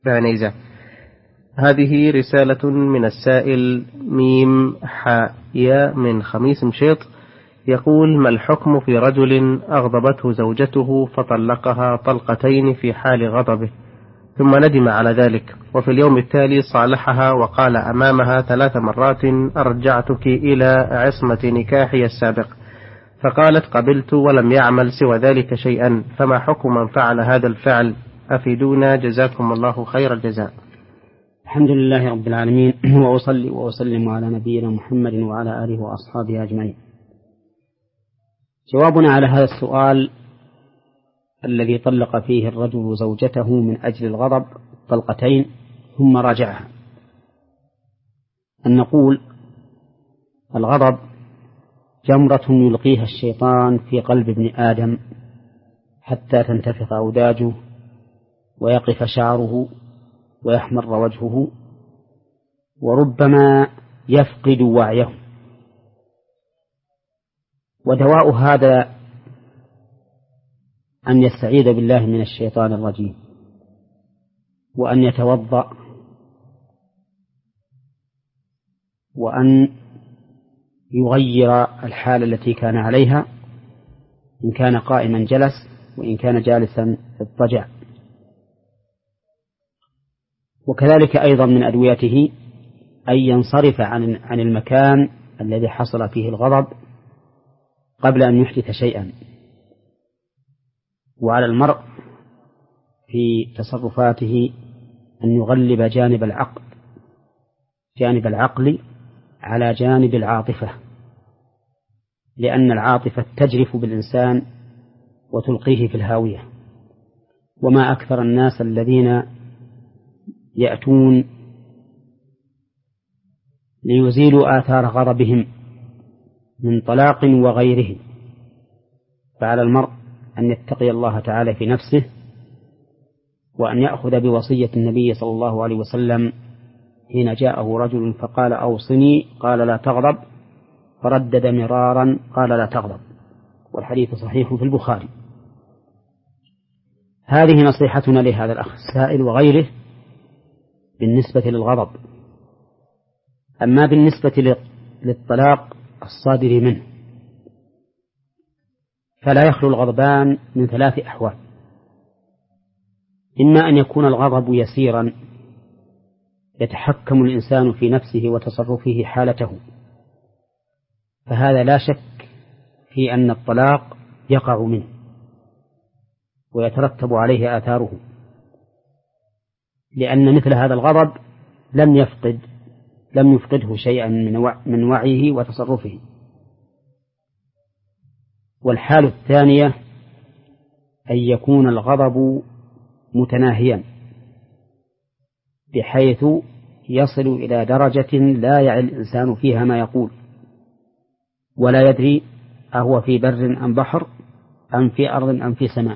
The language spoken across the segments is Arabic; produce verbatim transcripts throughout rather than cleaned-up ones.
بعنيزة. هذه رسالة من السائل ميم حاء من خميس مشيط، يقول: ما الحكم في رجل أغضبته زوجته فطلقها طلقتين في حال غضبه، ثم ندم على ذلك، وفي اليوم التالي صالحها وقال أمامها ثلاث مرات: أرجعتك إلى عصمة نكاحي السابق، فقالت قبلت، ولم يعمل سوى ذلك شيئا، فما حكم من فعل هذا الفعل؟ أفيدونا جزاكم الله خير الجزاء. الحمد لله رب العالمين، وأصلي وأسلم على نبينا محمد وعلى آله وأصحابه أجمعين. جوابنا على هذا السؤال الذي طلق فيه الرجل زوجته من أجل الغضب طلقتين ثم راجعها، أن نقول: الغضب جمرة يلقيها الشيطان في قلب ابن آدم حتى تنتفخ أوداجه ويقف شعره ويحمر وجهه، وربما يفقد وعيه. ودواء هذا أن يستعيذ بالله من الشيطان الرجيم، وأن يتوضأ، وأن يغير الحالة التي كان عليها، إن كان قائما جلس، وإن كان جالسا اضطجع. وكذلك أيضا من أدويته أن ينصرف عن عن المكان الذي حصل فيه الغضب قبل أن يحدث شيئا. وعلى المرء في تصرفاته أن يغلب جانب العقل جانب العقل على جانب العاطفة، لأن العاطفة تجرف بالإنسان وتلقيه في الهاوية. وما أكثر الناس الذين يأتون ليزيلوا آثار غضبهم من طلاق وغيره. فعلى المرء أن يتقي الله تعالى في نفسه، وأن يأخذ بوصية النبي صلى الله عليه وسلم حين جاءه رجل فقال: أوصني، قال: لا تغضب، فردد مرارا قال: لا تغضب، والحديث صحيح في البخاري. هذه نصيحتنا لهذا الأخ السائل وغيره بالنسبة للغضب. أما بالنسبة للطلاق الصادر منه، فلا يخلو الغضبان من ثلاث أحوال: إما أن يكون الغضب يسيرا يتحكم الإنسان في نفسه وتصرفه حالته، فهذا لا شك في أن الطلاق يقع منه ويترتب عليه آثاره، لأن مثل هذا الغضب لم يفقد لم يفقده شيئا من وعيه وتصرفه. والحالة الثانية أن يكون الغضب متناهيا بحيث يصل إلى درجة لا يعي الإنسان فيها ما يقول، ولا يدري أهو في بر أم بحر أم في أرض أم في سماء.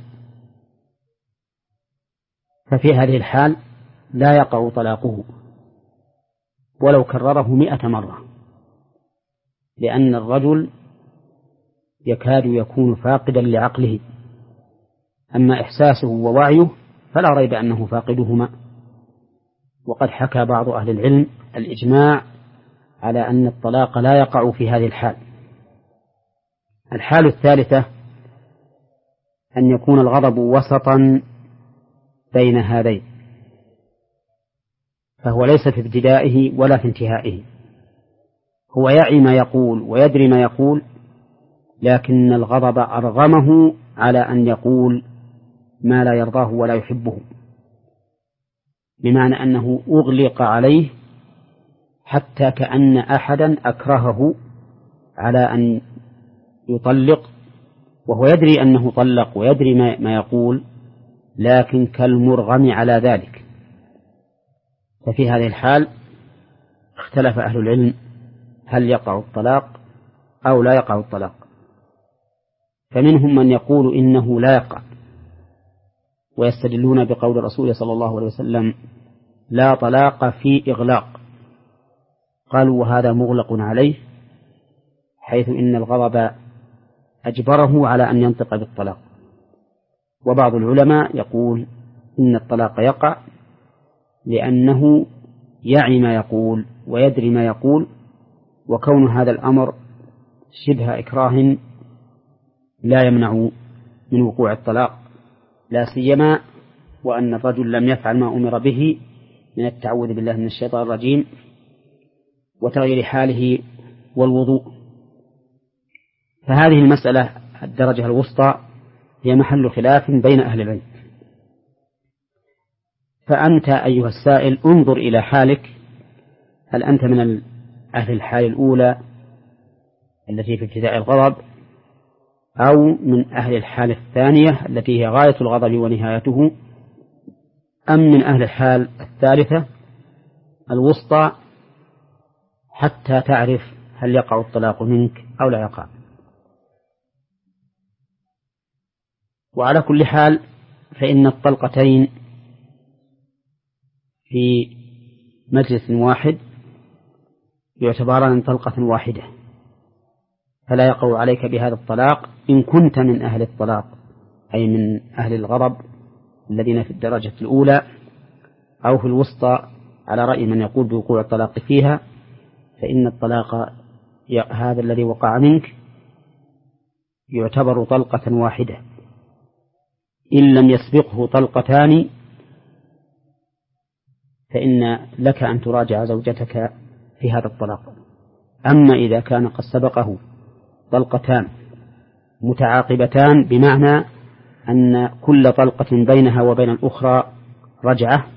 ففي هذه الحال لا يقع طلاقه ولو كرره مئة مرة، لأن الرجل يكاد يكون فاقدا لعقله، أما إحساسه ووعيه فلا ريب أنه فاقدهما. وقد حكى بعض أهل العلم الإجماع على أن الطلاق لا يقع في هذه الحال. الحال الثالثة أن يكون الغضب وسطا بين هذين، فهو ليس في ابتدائه ولا في انتهائه، هو يعي ما يقول ويدري ما يقول، لكن الغضب أرغمه على أن يقول ما لا يرضاه ولا يحبه، بمعنى أنه أغلق عليه حتى كأن أحدا أكرهه على أن يطلق، وهو يدري أنه طلق ويدري ما يقول، لكن كالمرغم على ذلك. ففي هذه الحال اختلف أهل العلم هل يقع الطلاق أو لا يقع الطلاق. فمنهم من يقول إنه لا يقع، ويستدلون بقول الرسول صلى الله عليه وسلم: لا طلاق في إغلاق. قالوا: وهذا مغلق عليه، حيث إن الغضب أجبره على أن ينطق بالطلاق. وبعض العلماء يقول إن الطلاق يقع لأنه يعي ما يقول ويدري ما يقول، وكون هذا الأمر شبه إكراه لا يمنع من وقوع الطلاق، لا سيما وأن الرجل لم يفعل ما أمر به من التعوذ بالله من الشيطان الرجيم وتغيير حاله والوضوء. فهذه المسألة الدرجة الوسطى هي محل خلاف بين أهل العلم. فأنت أيها السائل انظر إلى حالك، هل أنت من أهل الحال الأولى التي في ابتداء الغضب، أو من أهل الحال الثانية التي هي غاية الغضب ونهايته، أم من أهل الحال الثالثة الوسطى حتى تعرف هل يقع الطلاق منك أو لا يقع. وعلى كل حال فإن الطلقتين في مجلس واحد يعتبران طلقة واحدة، فلا يقع عليك بهذا الطلاق إن كنت من أهل الطلاق، أي من أهل الغضب الذين في الدرجة الأولى أو في الوسطى على رأي من يقول بوقوع الطلاق فيها، فإن الطلاق هذا الذي وقع منك يعتبر طلقة واحدة إن لم يسبقه طلقتان، فإن لك أن تراجع زوجتك في هذا الطلاق. أما إذا كان قد سبقه طلقتان متعاقبتان بمعنى أن كل طلقة بينها وبين الأخرى رجعة،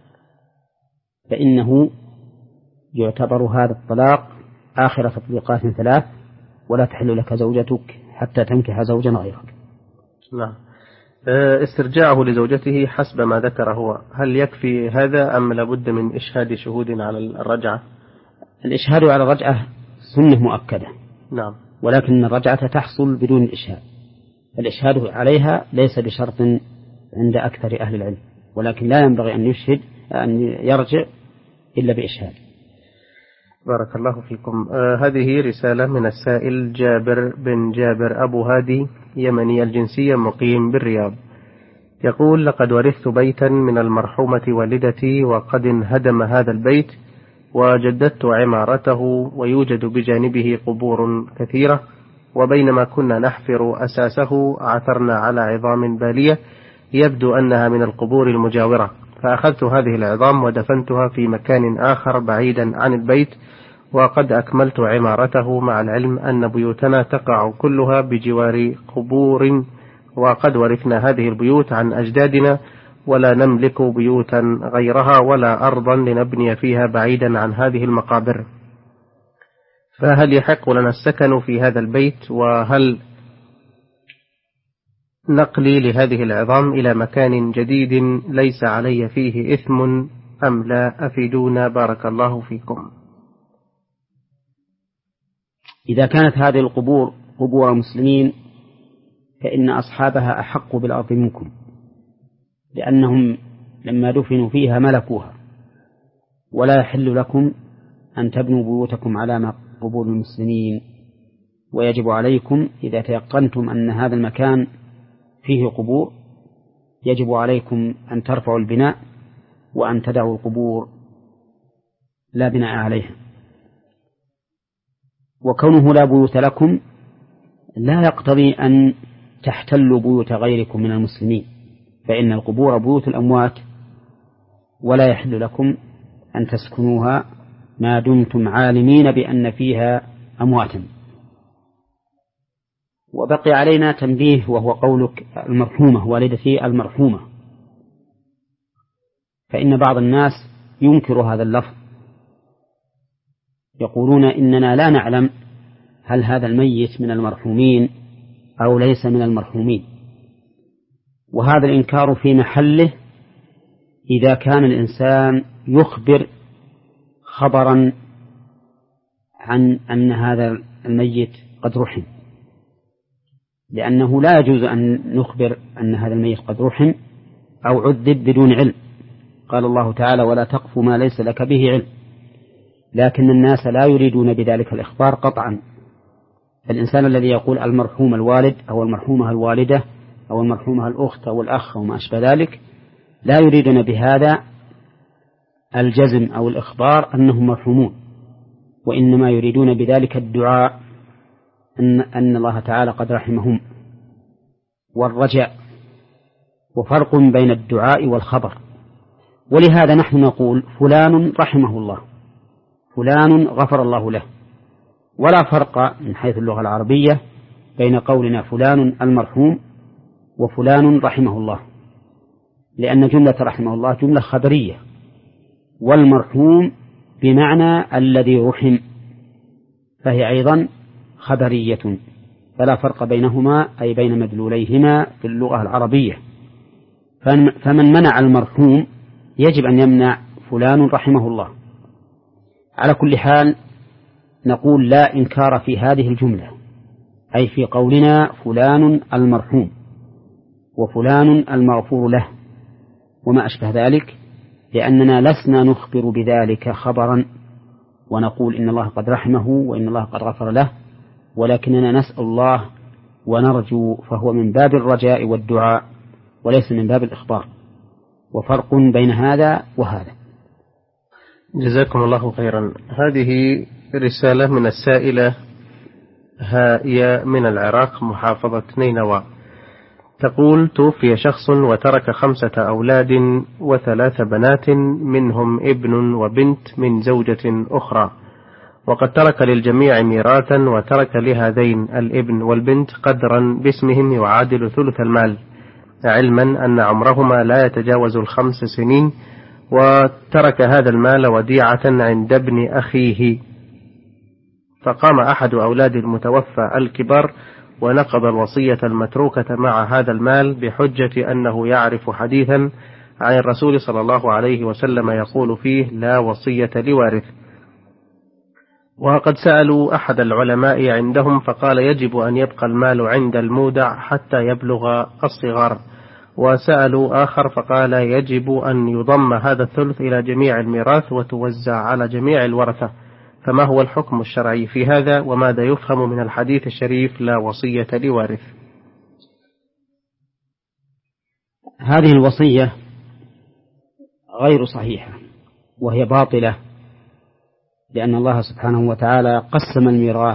فإنه يعتبر هذا الطلاق آخر تطليقات ثلاث، ولا تحل لك زوجتك حتى تنكح زوجا غيرك. نعم. استرجاعه لزوجته حسب ما ذكر هو، هل يكفي هذا أم لابد من إشهاد شهود على الرجعة؟ الإشهاد على الرجعة سنة مؤكدة. نعم. ولكن الرجعة تحصل بدون الإشهاد، الإشهاد عليها ليس بشرط عند أكثر أهل العلم، ولكن لا ينبغي أن يشهد أن يرجع إلا بإشهاد. بارك الله فيكم. آه هذه رسالة من السائل جابر بن جابر أبو هادي، يمني الجنسية، مقيم بالرياض. يقول: لقد ورثت بيتا من المرحومة والدتي، وقد انهدم هذا البيت وجددت عمارته، ويوجد بجانبه قبور كثيرة، وبينما كنا نحفر أساسه عثرنا على عظام بالية يبدو أنها من القبور المجاورة، فأخذت هذه العظام ودفنتها في مكان آخر بعيدا عن البيت، وقد أكملت عمارته، مع العلم أن بيوتنا تقع كلها بجوار قبور، وقد ورثنا هذه البيوت عن أجدادنا، ولا نملك بيوتا غيرها ولا أرضا لنبني فيها بعيدا عن هذه المقابر، فهل يحق لنا السكن في هذا البيت؟ وهل نقلي لهذه العظام إلى مكان جديد ليس علي فيه إثم أم لا؟ أفيدونا بارك الله فيكم. إذا كانت هذه القبور قبور مسلمين فإن أصحابها أحق بالأرض منكم، لأنهم لما دفنوا فيها ملكوها، ولا يحل لكم أن تبنوا بيوتكم على قبور المسلمين، ويجب عليكم إذا تيقنتم أن هذا المكان فيه قبور يجب عليكم أن ترفعوا البناء وأن تدعوا القبور لا بناء عليها. وكونه لا بيوت لكم لا يقتضي أن تحتلوا بيوت غيركم من المسلمين، فإن القبور بيوت الأموات، ولا يحل لكم أن تسكنوها ما دمتم عالمين بأن فيها أمواتا. وبقي علينا تنبيه، وهو قولك المرحومة والدتي المرحومة، فإن بعض الناس ينكر هذا اللفظ، يقولون إننا لا نعلم هل هذا الميت من المرحومين أو ليس من المرحومين، وهذا الإنكار في محله إذا كان الإنسان يخبر خبرا عن أن هذا الميت قد رحم، لأنه لا يجوز أن نخبر أن هذا الميت قد رحم أو عذب بدون علم. قال الله تعالى: ولا تقف ما ليس لك به علم. لكن الناس لا يريدون بذلك الإخبار قطعا. الإنسان الذي يقول المرحوم الوالد أو المرحومة الوالدة أو المرحومة الأخت أو الأخ أو ما أشبه ذلك لا يريدون بهذا الجزم أو الإخبار أنهم مرحومون، وإنما يريدون بذلك الدعاء أن, أن الله تعالى قد رحمهم والرجاء، وفرق بين الدعاء والخبر. ولهذا نحن نقول فلان رحمه الله، فلان غفر الله له، ولا فرق من حيث اللغة العربية بين قولنا فلان المرحوم وفلان رحمه الله، لأن جملة رحمه الله جملة خبرية، والمرحوم بمعنى الذي رحم فهي أيضا خبرية، فلا فرق بينهما أي بين مدلوليهما في اللغة العربية. فمن منع المرحوم يجب أن يمنع فلان رحمه الله. على كل حال نقول لا إنكار في هذه الجملة، أي في قولنا فلان المرحوم وفلان المغفور له وما أشبه ذلك، لأننا لسنا نخبر بذلك خبرا ونقول إن الله قد رحمه وإن الله قد غفر له، ولكننا نسأل الله ونرجو، فهو من باب الرجاء والدعاء وليس من باب الإخبار، وفرق بين هذا وهذا. جزاكم الله خيرا. هذه رسالة من السائلة هائية من العراق محافظة نينوى، تقول: توفي شخص وترك خمسة أولاد وثلاث بنات منهم ابن وبنت من زوجة أخرى، وقد ترك للجميع ميراثا، وترك لهذين الابن والبنت قدرا باسمهم يعادل ثلث المال، علما أن عمرهما لا يتجاوز الخمس سنين، وترك هذا المال وديعة عند ابن أخيه. فقام أحد أولاد المتوفى الكبار ونقض الوصية المتروكة مع هذا المال بحجة أنه يعرف حديثا عن الرسول صلى الله عليه وسلم يقول فيه: لا وصية لوارث. وقد سألوا أحد العلماء عندهم فقال: يجب أن يبقى المال عند المودع حتى يبلغ الصغار. وسألوا آخر فقال: يجب أن يضم هذا الثلث إلى جميع الميراث وتوزع على جميع الورثة. فما هو الحكم الشرعي في هذا، وماذا يفهم من الحديث الشريف لا وصية لوارث؟ هذه الوصية غير صحيحة وهي باطلة، لأن الله سبحانه وتعالى قسم الميراث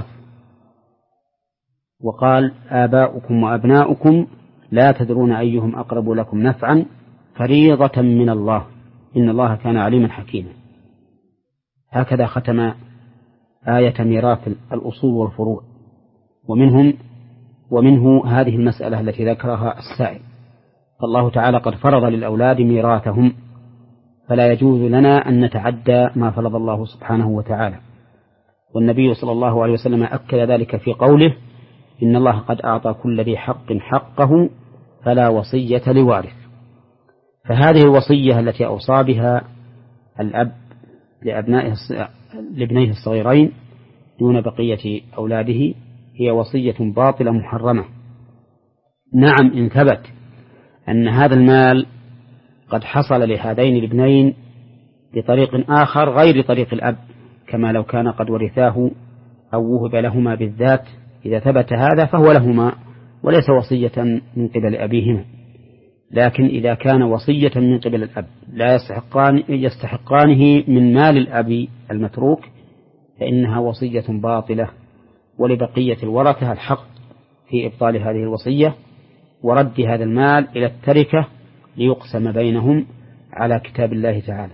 وقال: آباؤكم وأبناؤكم لا تدرون أيهم أقرب لكم نفعا فريضة من الله إن الله كان عليما حكيما. هكذا ختم آية ميراث الأصول والفروع، ومنهم ومنه هذه المسألة التي ذكرها السائل. فالله تعالى قد فرض للأولاد ميراثهم، فلا يجوز لنا أن نتعدى ما فرض الله سبحانه وتعالى. والنبي صلى الله عليه وسلم أكد ذلك في قوله: إن الله قد أعطى كل ذي حق حقه فلا وصية لوارث. فهذه الوصية التي أوصى بها الأب لأبنائه لابنيه الصغيرين دون بقية أولاده هي وصية باطلة محرمة. نعم، إن ثبت أن هذا المال قد حصل لهذين الابنين بطريق آخر غير طريق الأب، كما لو كان قد ورثاه أو وهب لهما بالذات، إذا ثبت هذا فهو لهما وليس وصية من قبل أبيهما. لكن إذا كان وصية من قبل الأب لا يستحقان يستحقانه من مال الأب المتروك فإنها وصية باطلة، ولبقية الورثة الحق في إبطال هذه الوصية ورد هذا المال إلى التركة ليقسم بينهم على كتاب الله تعالى.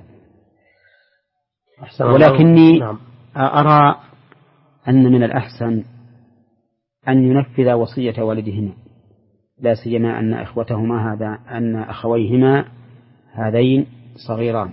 ولكني أرى أن من الأحسن أن ينفذ وصية والدهما، لا سيما أن إخوتهما هذا أن أخويهما هذين صغيران،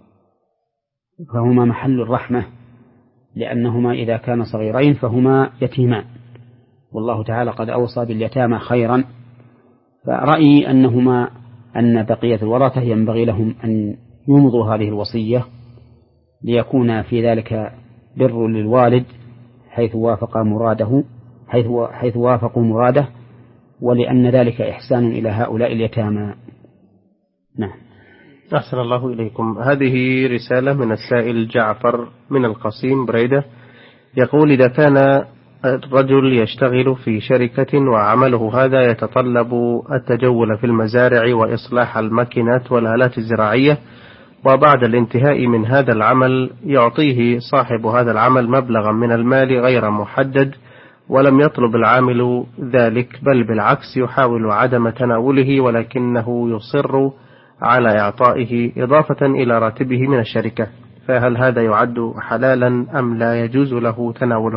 فهما محل الرحمة، لأنهما إذا كان صغيرين فهما يتيمان، والله تعالى قد أوصى باليتامى خيرا. فرأيي أنهما أن بقية الورثة ينبغي لهم أن يمضوا هذه الوصية ليكون في ذلك بر للوالد حيث وافق مراده حيث حيث وافقوا مراده، ولأن ذلك إحسان إلى هؤلاء اليتامى. نعم. أحسن الله إليكم. هذه رسالة من السائل جعفر من القصيم بريدة، يقول: إذا كان الرجل يشتغل في شركة وعمله هذا يتطلب التجول في المزارع وإصلاح الماكينات والآلات الزراعية، وبعد الانتهاء من هذا العمل يعطيه صاحب هذا العمل مبلغا من المال غير محدد، ولم يطلب العامل ذلك، بل بالعكس يحاول عدم تناوله، ولكنه يصر على إعطائه إضافة إلى راتبه من الشركة، فهل هذا يعد حلالا أم لا يجوز له تناوله؟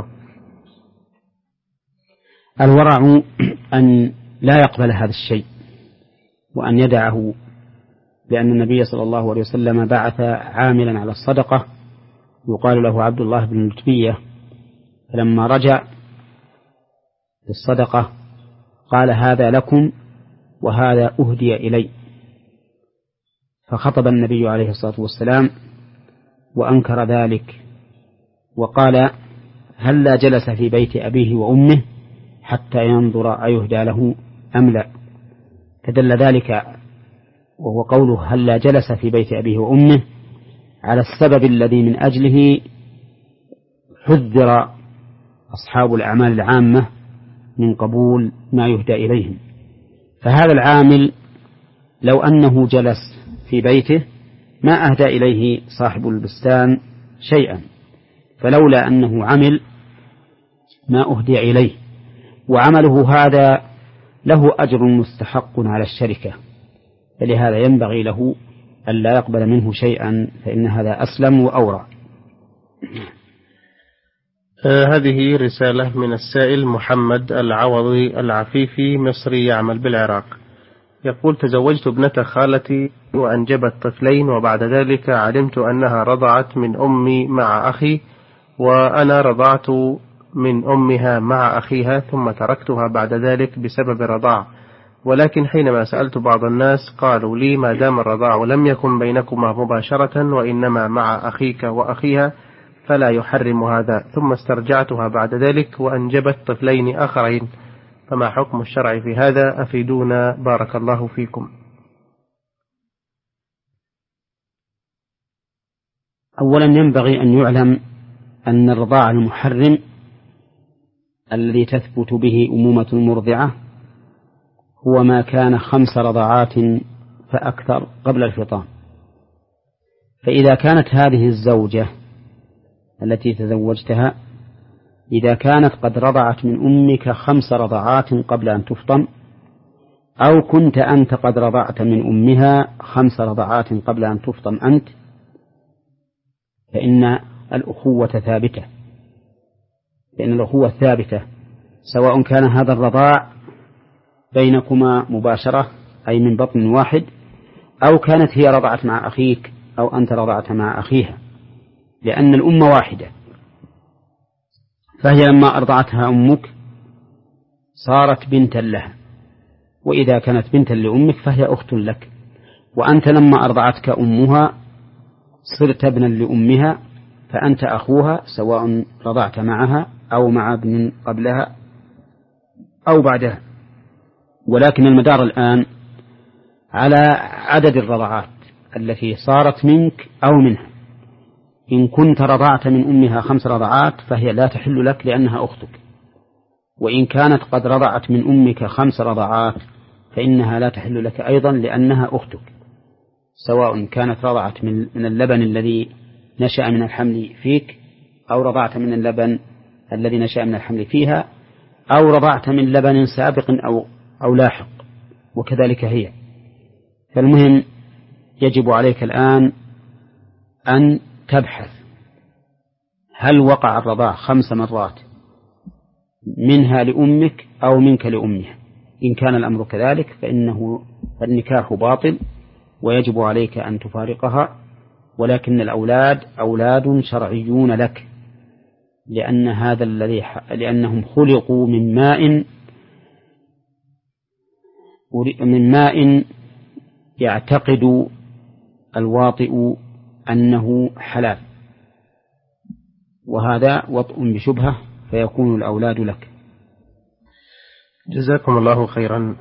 الورع أن لا يقبل هذا الشيء وأن يدعه، لأن النبي صلى الله عليه وسلم بعث عاملا على الصدقة يقال له عبد الله بن لتبية، فلما رجع بالصدقة قال هذا لكم وهذا أهدي إلي، فخطب النبي عليه الصلاة والسلام وأنكر ذلك وقال هلا جلس في بيت أبيه وأمه حتى ينظر أيهدى له أم لا، فدل ذلك وهو قوله هلا جلس في بيت أبيه وأمه على السبب الذي من أجله حذر أصحاب الأعمال العامة من قبول ما يهدى إليهم. فهذا العامل لو أنه جلس في بيته ما أهدى إليه صاحب البستان شيئا، فلولا أنه عمل ما أهدي إليه، وعمله هذا له أجر مستحق على الشركة، فلهذا ينبغي له ألا يقبل منه شيئا، فإن هذا أسلم وأورع. آه هذه رسالة من السائل محمد العوضي العفيفي، مصري يعمل بالعراق، يقول تزوجت ابنة خالتي وأنجبت طفلين، وبعد ذلك علمت أنها رضعت من أمي مع أخي، وأنا رضعت من أمها مع أخيها، ثم تركتها بعد ذلك بسبب الرضاع، ولكن حينما سألت بعض الناس قالوا لي ما دام الرضاع لم يكن بينكما مباشرة وإنما مع أخيك وأخيها فلا يحرم هذا، ثم استرجعتها بعد ذلك وأنجبت طفلين آخرين، فما حكم الشرع في هذا؟ أفيدونا بارك الله فيكم. أولا ينبغي أن يعلم أن الرضاع المحرم الذي تثبت به أمومة المرضعة هو ما كان خمس رضعات فأكثر قبل الفطام، فإذا كانت هذه الزوجة التي تزوجتها إذا كانت قد رضعت من أمك خمس رضعات قبل أن تفطم، أو كنت أنت قد رضعت من أمها خمس رضعات قبل أن تفطم أنت، فإن الأخوة ثابتة، فإن الأخوة ثابتة سواء كان هذا الرضاع بينكما مباشرة أي من بطن واحد، أو كانت هي رضعت مع أخيك أو أنت رضعت مع أخيها، لأن الأمة واحدة. فهي لما أرضعتها أمك صارت بنتا لها، وإذا كانت بنتا لأمك فهي أخت لك، وأنت لما أرضعتك أمها صرت ابنا لأمها، فأنت أخوها سواء رضعت معها أو مع ابن قبلها أو بعدها. ولكن المدار الآن على عدد الرضعات التي صارت منك أو منها. إن كنت رضعت من أمها خمس رضعات فهي لا تحل لك لأنها أختك، وإن كانت قد رضعت من أمك خمس رضعات فإنها لا تحل لك أيضا لأنها أختك، سواء كانت رضعت من اللبن الذي نشأ من الحمل فيك، أو رضعت من اللبن الذي نشأ من الحمل فيها، أو رضعت من لبن سابق أو, أو لاحق، وكذلك هي. فالمهم يجب عليك الآن أن تبحث هل وقع الرضاع خمس مرات منها لأمك أو منك لأمها. إن كان الأمر كذلك فإنه النكاح باطل ويجب عليك أن تفارقها، ولكن الأولاد أولاد شرعيون لك، لأن هذا الذي لأنهم خلقوا من ماء من ماء يعتقد الواطئ أنه حلال، وهذا وطء بشبهة فيكون الأولاد لك. جزاكم الله خيرا.